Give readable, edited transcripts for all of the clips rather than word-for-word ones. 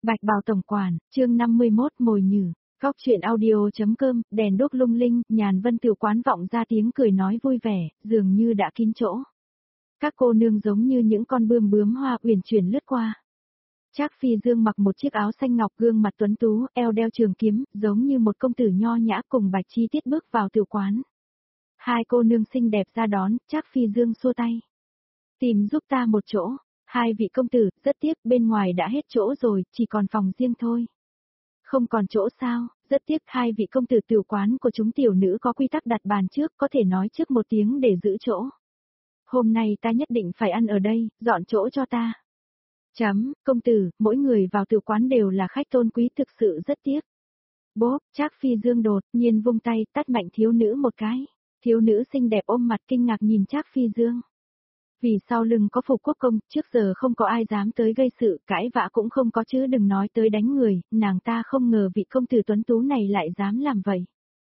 Bạch Bào tổng quản, chương 51 mồi nhử. Góc truyện audio.com, đèn đuốc lung linh, Nhàn Vân tiểu quán vọng ra tiếng cười nói vui vẻ, dường như đã kín chỗ. Các cô nương giống như những con bươm bướm hoa uyển chuyển lướt qua. Trác Phi Dương mặc một chiếc áo xanh ngọc, gương mặt tuấn tú, eo đeo trường kiếm, giống như một công tử nho nhã, cùng Bạch Chi Tiết bước vào tiểu quán. Hai cô nương xinh đẹp ra đón, Trác Phi Dương xua tay. Tìm giúp ta một chỗ. Hai vị công tử, rất tiếc, bên ngoài đã hết chỗ rồi, chỉ còn phòng riêng thôi. Không còn chỗ sao, rất tiếc, hai vị công tử, tiểu quán của chúng tiểu nữ có quy tắc đặt bàn trước, có thể nói trước một tiếng để giữ chỗ. Hôm nay ta nhất định phải ăn ở đây, dọn chỗ cho ta. Công tử, mỗi người vào tiểu quán đều là khách tôn quý, thực sự rất tiếc. Bốp, Trác Phi Dương đột nhiên vung tay, tát mạnh thiếu nữ một cái. Thiếu nữ xinh đẹp ôm mặt kinh ngạc nhìn Trác Phi Dương. Vì sau lưng có Phục Quốc công, trước giờ không có ai dám tới gây sự, cãi vã cũng không có chứ đừng nói tới đánh người, nàng ta không ngờ vị công tử tuấn tú này lại dám làm vậy.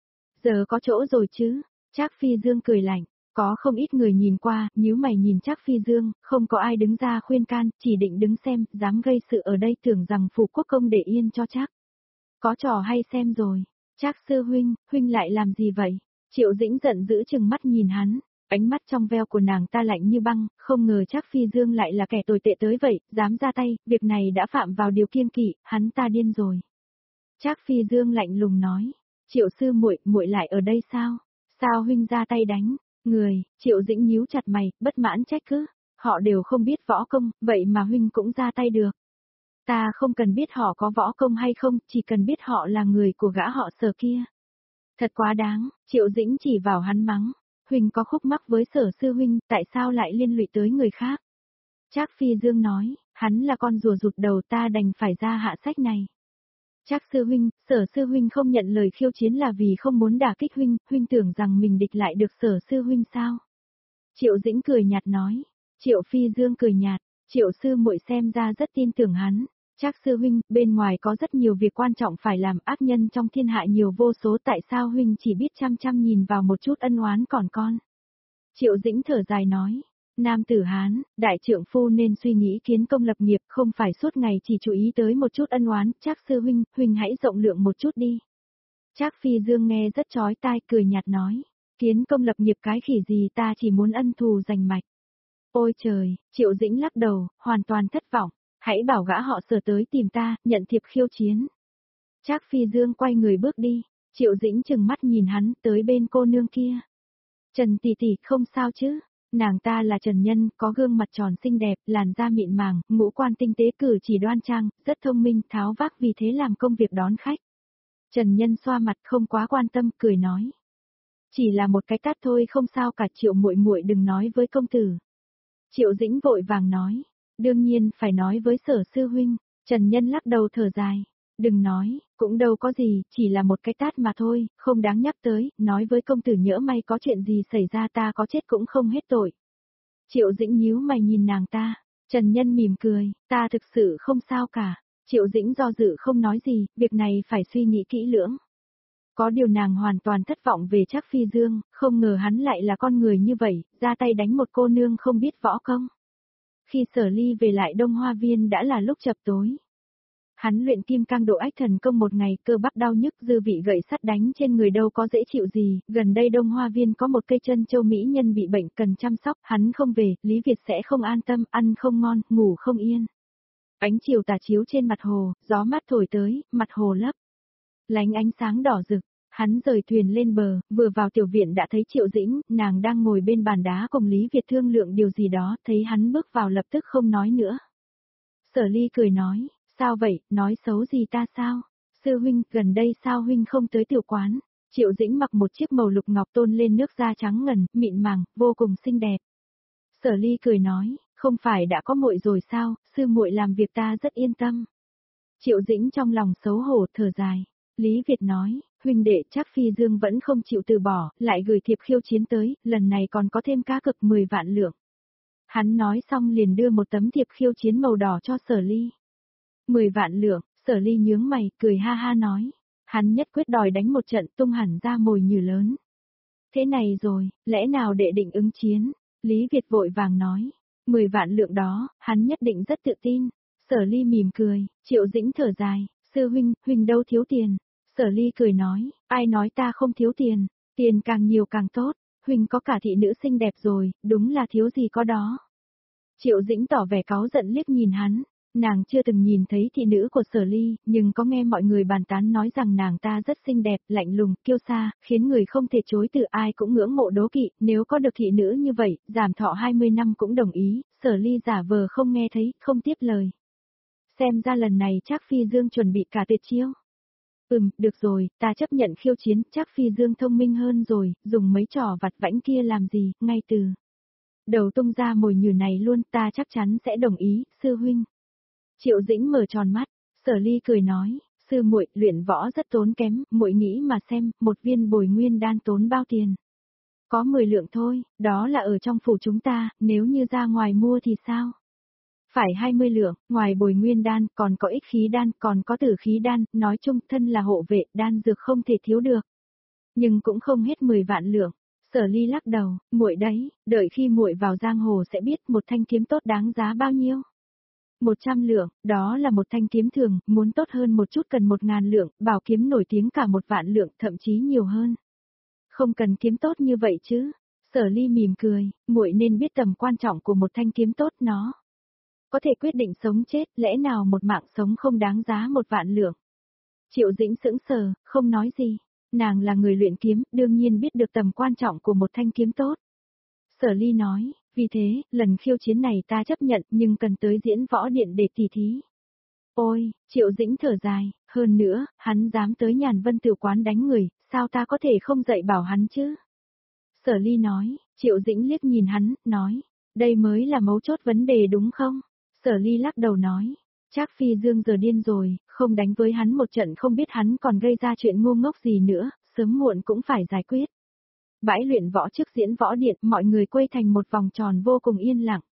Giờ có chỗ rồi chứ, Trác Phi Dương cười lạnh, có không ít người nhìn qua, nhíu mày nhìn Trác Phi Dương, không có ai đứng ra khuyên can, chỉ định đứng xem, dám gây sự ở đây tưởng rằng Phục Quốc công để yên cho Trác. Có trò hay xem rồi, Trác sư huynh lại làm gì vậy? Triệu Dĩnh giận dữ chừng mắt nhìn hắn. Ánh mắt trong veo của nàng ta lạnh như băng, không ngờ Trác Phi Dương lại là kẻ tồi tệ tới vậy, dám ra tay, việc này đã phạm vào điều kiêng kỵ, hắn ta điên rồi. Trác Phi Dương lạnh lùng nói, Triệu sư muội lại ở đây sao? Sao huynh ra tay đánh? Người, Triệu Dĩnh nhíu chặt mày, bất mãn trách cứ, họ đều không biết võ công, vậy mà huynh cũng ra tay được. Ta không cần biết họ có võ công hay không, chỉ cần biết họ là người của gã họ Sở kia. Thật quá đáng, Triệu Dĩnh chỉ vào hắn mắng. Huynh có khúc mắc với Sở sư huynh, tại sao lại liên lụy tới người khác? Trác Phi Dương nói, hắn là con rùa rụt đầu, ta đành phải ra hạ sách này. Trác sư huynh, Sở sư huynh không nhận lời khiêu chiến là vì không muốn đả kích huynh, huynh tưởng rằng mình địch lại được Sở sư huynh sao? Triệu Dĩnh cười nhạt nói. Triệu Phi Dương cười nhạt, Triệu sư muội xem ra rất tin tưởng hắn. Trác sư huynh, bên ngoài có rất nhiều việc quan trọng phải làm, ác nhân trong thiên hạ nhiều vô số, tại sao huynh chỉ biết chăm nhìn vào một chút ân oán còn con? Triệu Dĩnh thở dài nói, nam tử Hán, đại trượng phu nên suy nghĩ kiến công lập nghiệp, không phải suốt ngày chỉ chú ý tới một chút ân oán. Trác sư huynh hãy rộng lượng một chút đi. Trác Phi Dương nghe rất chói tai, cười nhạt nói, kiến công lập nghiệp cái khỉ gì, ta chỉ muốn ân thù giành mạch. Ôi trời, Triệu Dĩnh lắc đầu, hoàn toàn thất vọng. Hãy bảo gã họ Sở tới tìm ta, nhận thiệp khiêu chiến. Trác Phi Dương quay người bước đi, Triệu Dĩnh chừng mắt nhìn hắn, tới bên cô nương kia. Trần tỷ tỷ, không sao chứ? Nàng ta là Trần Nhân, có gương mặt tròn xinh đẹp, làn da mịn màng, ngũ quan tinh tế, cử chỉ đoan trang, rất thông minh, tháo vác, vì thế làm công việc đón khách. Trần Nhân xoa mặt không quá quan tâm, cười nói. Chỉ là một cái tát thôi, không sao cả, Triệu muội đừng nói với công tử. Triệu Dĩnh vội vàng nói. Đương nhiên phải nói với Sở sư huynh. Trần Nhân lắc đầu thở dài. Đừng nói, cũng đâu có gì, chỉ là một cái tát mà thôi, không đáng nhắc tới, nói với công tử nhỡ may có chuyện gì xảy ra ta có chết cũng không hết tội. Triệu Dĩnh nhíu mày nhìn nàng ta. Trần Nhân mỉm cười, ta thực sự không sao cả. Triệu Dĩnh do dự không nói gì, việc này phải suy nghĩ kỹ lưỡng. Có điều nàng hoàn toàn thất vọng về Trác Phi Dương, không ngờ hắn lại là con người như vậy, ra tay đánh một cô nương không biết võ công. Khi Sở Ly về lại Đông Hoa Viên đã là lúc chập tối. Hắn luyện kim cang độ ách thần công một ngày, cơ bắp đau nhức, dư vị gậy sắt đánh trên người đâu có dễ chịu gì, gần đây Đông Hoa Viên có một cây chân châu mỹ nhân bị bệnh cần chăm sóc, hắn không về, Lý Việt sẽ không an tâm, ăn không ngon, ngủ không yên. Ánh chiều tà chiếu trên mặt hồ, gió mát thổi tới, mặt hồ lấp lánh ánh sáng đỏ rực. Hắn rời thuyền lên bờ, vừa vào tiểu viện đã thấy Triệu Dĩnh, nàng đang ngồi bên bàn đá cùng Lý Việt thương lượng điều gì đó, thấy hắn bước vào lập tức không nói nữa. Sở Ly cười nói, sao vậy, nói xấu gì ta sao? Sư huynh, gần đây sao huynh không tới tiểu quán? Triệu Dĩnh mặc một chiếc màu lục ngọc tôn lên nước da trắng ngần, mịn màng, vô cùng xinh đẹp. Sở Ly cười nói, không phải đã có muội rồi sao, sư muội làm việc ta rất yên tâm. Triệu Dĩnh trong lòng xấu hổ thở dài. Lý Việt nói, huynh đệ Trác Phi Dương vẫn không chịu từ bỏ, lại gửi thiệp khiêu chiến tới, lần này còn có thêm cá cược 10 vạn lượng. Hắn nói xong liền đưa một tấm thiệp khiêu chiến màu đỏ cho Sở Ly. 10 vạn lượng, Sở Ly nhướng mày, cười ha ha nói. Hắn nhất quyết đòi đánh một trận, tung hẳn ra mồi nhử lớn. Thế này rồi, lẽ nào đệ định ứng chiến? Lý Việt vội vàng nói. 10 vạn lượng đó, hắn nhất định rất tự tin. Sở Ly mỉm cười, Triệu Dĩnh thở dài, sư huynh đâu thiếu tiền. Sở Ly cười nói, ai nói ta không thiếu tiền, tiền càng nhiều càng tốt, huynh có cả thị nữ xinh đẹp rồi, đúng là thiếu gì có đó. Triệu Dĩnh tỏ vẻ cáu giận liếc nhìn hắn, nàng chưa từng nhìn thấy thị nữ của Sở Ly, nhưng có nghe mọi người bàn tán nói rằng nàng ta rất xinh đẹp, lạnh lùng, kiêu sa, khiến người không thể chối từ, ai cũng ngưỡng mộ đố kỵ, nếu có được thị nữ như vậy, giảm thọ 20 năm cũng đồng ý, Sở Ly giả vờ không nghe thấy, không tiếp lời. Xem ra lần này Trác Phi Dương chuẩn bị cả tuyệt chiêu. Được rồi, ta chấp nhận khiêu chiến, Trác Phi Dương thông minh hơn rồi, dùng mấy trò vặt vãnh kia làm gì, ngay từ đầu tung ra mồi nhử này luôn, ta chắc chắn sẽ đồng ý, sư huynh. Triệu Dĩnh mở tròn mắt, Sở Ly cười nói, sư muội, luyện võ rất tốn kém, muội nghĩ mà xem, một viên bồi nguyên đan tốn bao tiền? Có 10 lượng thôi, đó là ở trong phủ chúng ta, nếu như ra ngoài mua thì sao? Phải 20 lượng, ngoài bồi nguyên đan, còn có ích khí đan, còn có tử khí đan, nói chung thân là hộ vệ, đan dược không thể thiếu được. Nhưng cũng không hết 10 vạn lượng. Sở Ly lắc đầu, muội đấy, đợi khi muội vào giang hồ sẽ biết một thanh kiếm tốt đáng giá bao nhiêu. 100 lượng, đó là một thanh kiếm thường, muốn tốt hơn một chút cần 1000 lượng, bảo kiếm nổi tiếng cả 1 vạn lượng, thậm chí nhiều hơn. Không cần kiếm tốt như vậy chứ. Sở Ly mỉm cười, muội nên biết tầm quan trọng của một thanh kiếm tốt, nó có thể quyết định sống chết, lẽ nào một mạng sống không đáng giá 1 vạn lượng. Triệu Dĩnh sững sờ, không nói gì. Nàng là người luyện kiếm, đương nhiên biết được tầm quan trọng của một thanh kiếm tốt. Sở Ly nói, vì thế, lần khiêu chiến này ta chấp nhận nhưng cần tới diễn võ điện để tỉ thí. Ôi, Triệu Dĩnh thở dài, hơn nữa, hắn dám tới Nhàn Vân Tử quán đánh người, sao ta có thể không dạy bảo hắn chứ? Sở Ly nói, Triệu Dĩnh liếc nhìn hắn, nói, đây mới là mấu chốt vấn đề đúng không? Sở Ly lắc đầu nói, Trác Phi Dương giờ điên rồi, không đánh với hắn một trận không biết hắn còn gây ra chuyện ngu ngốc gì nữa, sớm muộn cũng phải giải quyết. Bãi luyện võ trước diễn võ điện, mọi người quay thành một vòng tròn vô cùng yên lặng.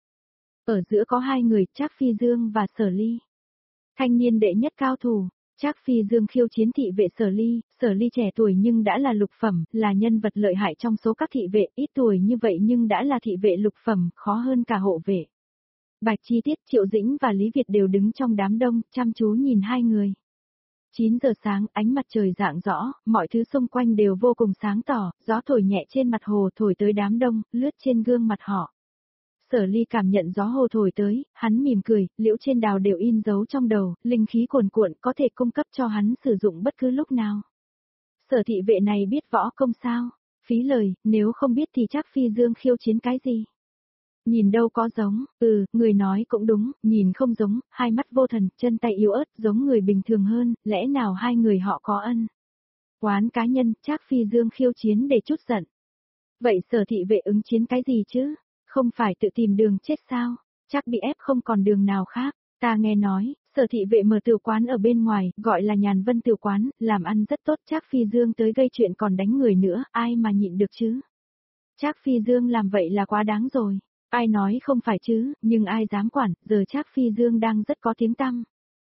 Ở giữa có hai người, Trác Phi Dương và Sở Ly. Thanh niên đệ nhất cao thủ, Trác Phi Dương khiêu chiến thị vệ Sở Ly trẻ tuổi nhưng đã là lục phẩm, là nhân vật lợi hại trong số các thị vệ, ít tuổi như vậy nhưng đã là thị vệ lục phẩm, khó hơn cả hộ vệ. Bạch Chi Tiết, Triệu Dĩnh và Lý Việt đều đứng trong đám đông, chăm chú nhìn hai người. 9 giờ sáng, ánh mặt trời rạng rõ, mọi thứ xung quanh đều vô cùng sáng tỏ, gió thổi nhẹ trên mặt hồ thổi tới đám đông, lướt trên gương mặt họ. Sở Ly cảm nhận gió hồ thổi tới, hắn mỉm cười, liễu trên đào đều in dấu trong đầu, linh khí cuồn cuộn có thể cung cấp cho hắn sử dụng bất cứ lúc nào. Sở thị vệ này biết võ công sao? Phí lời, nếu không biết thì chắc Phi Dương khiêu chiến cái gì? Nhìn đâu có giống, người nói cũng đúng, nhìn không giống, hai mắt vô thần, chân tay yếu ớt, giống người bình thường hơn, lẽ nào hai người họ có ân? Quán cá nhân, Trác Phi Dương khiêu chiến để chút giận. Vậy Sở thị vệ ứng chiến cái gì chứ? Không phải tự tìm đường chết sao? Chắc bị ép không còn đường nào khác. Ta nghe nói, Sở thị vệ mở tử quán ở bên ngoài, gọi là Nhàn Vân Tử quán, làm ăn rất tốt, Trác Phi Dương tới gây chuyện còn đánh người nữa, ai mà nhịn được chứ? Trác Phi Dương làm vậy là quá đáng rồi. Ai nói không phải chứ, nhưng ai dám quản, giờ Trác Phi Dương đang rất có tiếng tăm.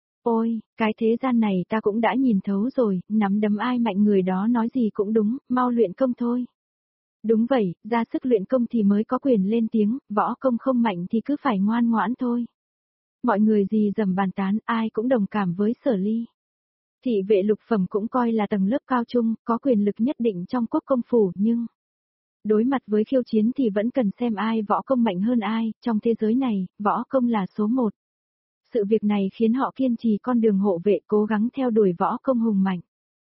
Ôi, cái thế gian này ta cũng đã nhìn thấu rồi, nắm đấm ai mạnh người đó nói gì cũng đúng, mau luyện công thôi. Đúng vậy, ra sức luyện công thì mới có quyền lên tiếng, võ công không mạnh thì cứ phải ngoan ngoãn thôi. Mọi người gì dầm bàn tán, ai cũng đồng cảm với Sở Ly. Thị vệ lục phẩm cũng coi là tầng lớp cao trung, có quyền lực nhất định trong quốc công phủ, nhưng đối mặt với khiêu chiến thì vẫn cần xem ai võ công mạnh hơn ai, trong thế giới này, võ công là số 1. Sự việc này khiến họ kiên trì con đường hộ vệ cố gắng theo đuổi võ công hùng mạnh.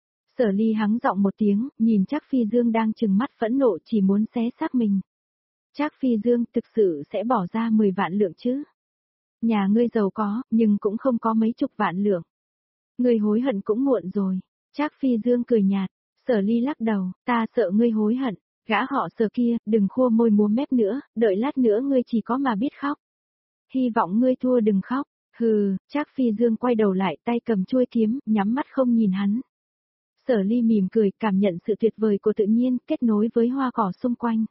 Sở Ly hắng giọng một tiếng, nhìn Trác Phi Dương đang trừng mắt phẫn nộ chỉ muốn xé xác mình. Trác Phi Dương thực sự sẽ bỏ ra 10 vạn lượng chứ? Nhà ngươi giàu có, nhưng cũng không có mấy chục vạn lượng. Ngươi hối hận cũng muộn rồi. Trác Phi Dương cười nhạt, Sở Ly lắc đầu, ta sợ ngươi hối hận. Gã họ Sở kia, đừng khua môi múa mép nữa, đợi lát nữa ngươi chỉ có mà biết khóc. Hy vọng ngươi thua đừng khóc. Hừ, Trác Phi Dương quay đầu lại tay cầm chuôi kiếm, nhắm mắt không nhìn hắn. Sở Ly mỉm cười, cảm nhận sự tuyệt vời của tự nhiên, kết nối với hoa cỏ xung quanh.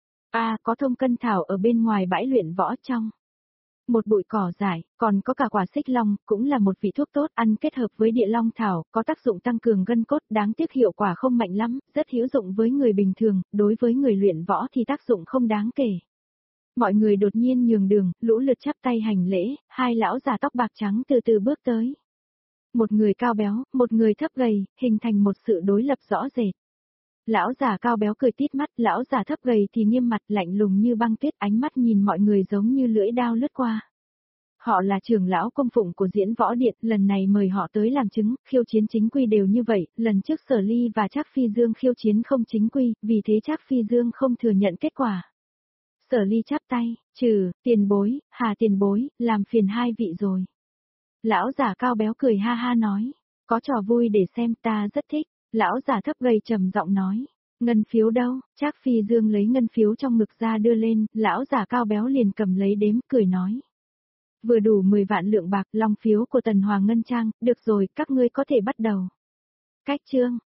Có thông cân thảo ở bên ngoài bãi luyện võ trong. Một bụi cỏ dại, còn có cả quả xích long, cũng là một vị thuốc tốt, ăn kết hợp với địa long thảo, có tác dụng tăng cường gân cốt, đáng tiếc hiệu quả không mạnh lắm, rất hữu dụng với người bình thường, đối với người luyện võ thì tác dụng không đáng kể. Mọi người đột nhiên nhường đường, lũ lượt chắp tay hành lễ, hai lão già tóc bạc trắng từ từ bước tới. Một người cao béo, một người thấp gầy, hình thành một sự đối lập rõ rệt. Lão già cao béo cười tít mắt, lão già thấp gầy thì nghiêm mặt lạnh lùng như băng tuyết, ánh mắt nhìn mọi người giống như lưỡi đao lướt qua. Họ là trưởng lão cung phụng của Diễn Võ Điện, lần này mời họ tới làm chứng, khiêu chiến chính quy đều như vậy, lần trước Sở Ly và Trác Phi Dương khiêu chiến không chính quy, vì thế Trác Phi Dương không thừa nhận kết quả. Sở Ly chắp tay, tiền bối, Hà tiền bối, làm phiền hai vị rồi. Lão già cao béo cười ha ha nói, có trò vui để xem, ta rất thích. Lão già thấp gầy trầm giọng nói, ngân phiếu đâu? Trác Phi Dương lấy ngân phiếu trong ngực ra đưa lên, lão già cao béo liền cầm lấy đếm, cười nói. Vừa đủ 10 vạn lượng bạc, long phiếu của Tần Hoàng Ngân Trang, được rồi, các ngươi có thể bắt đầu. Cách chương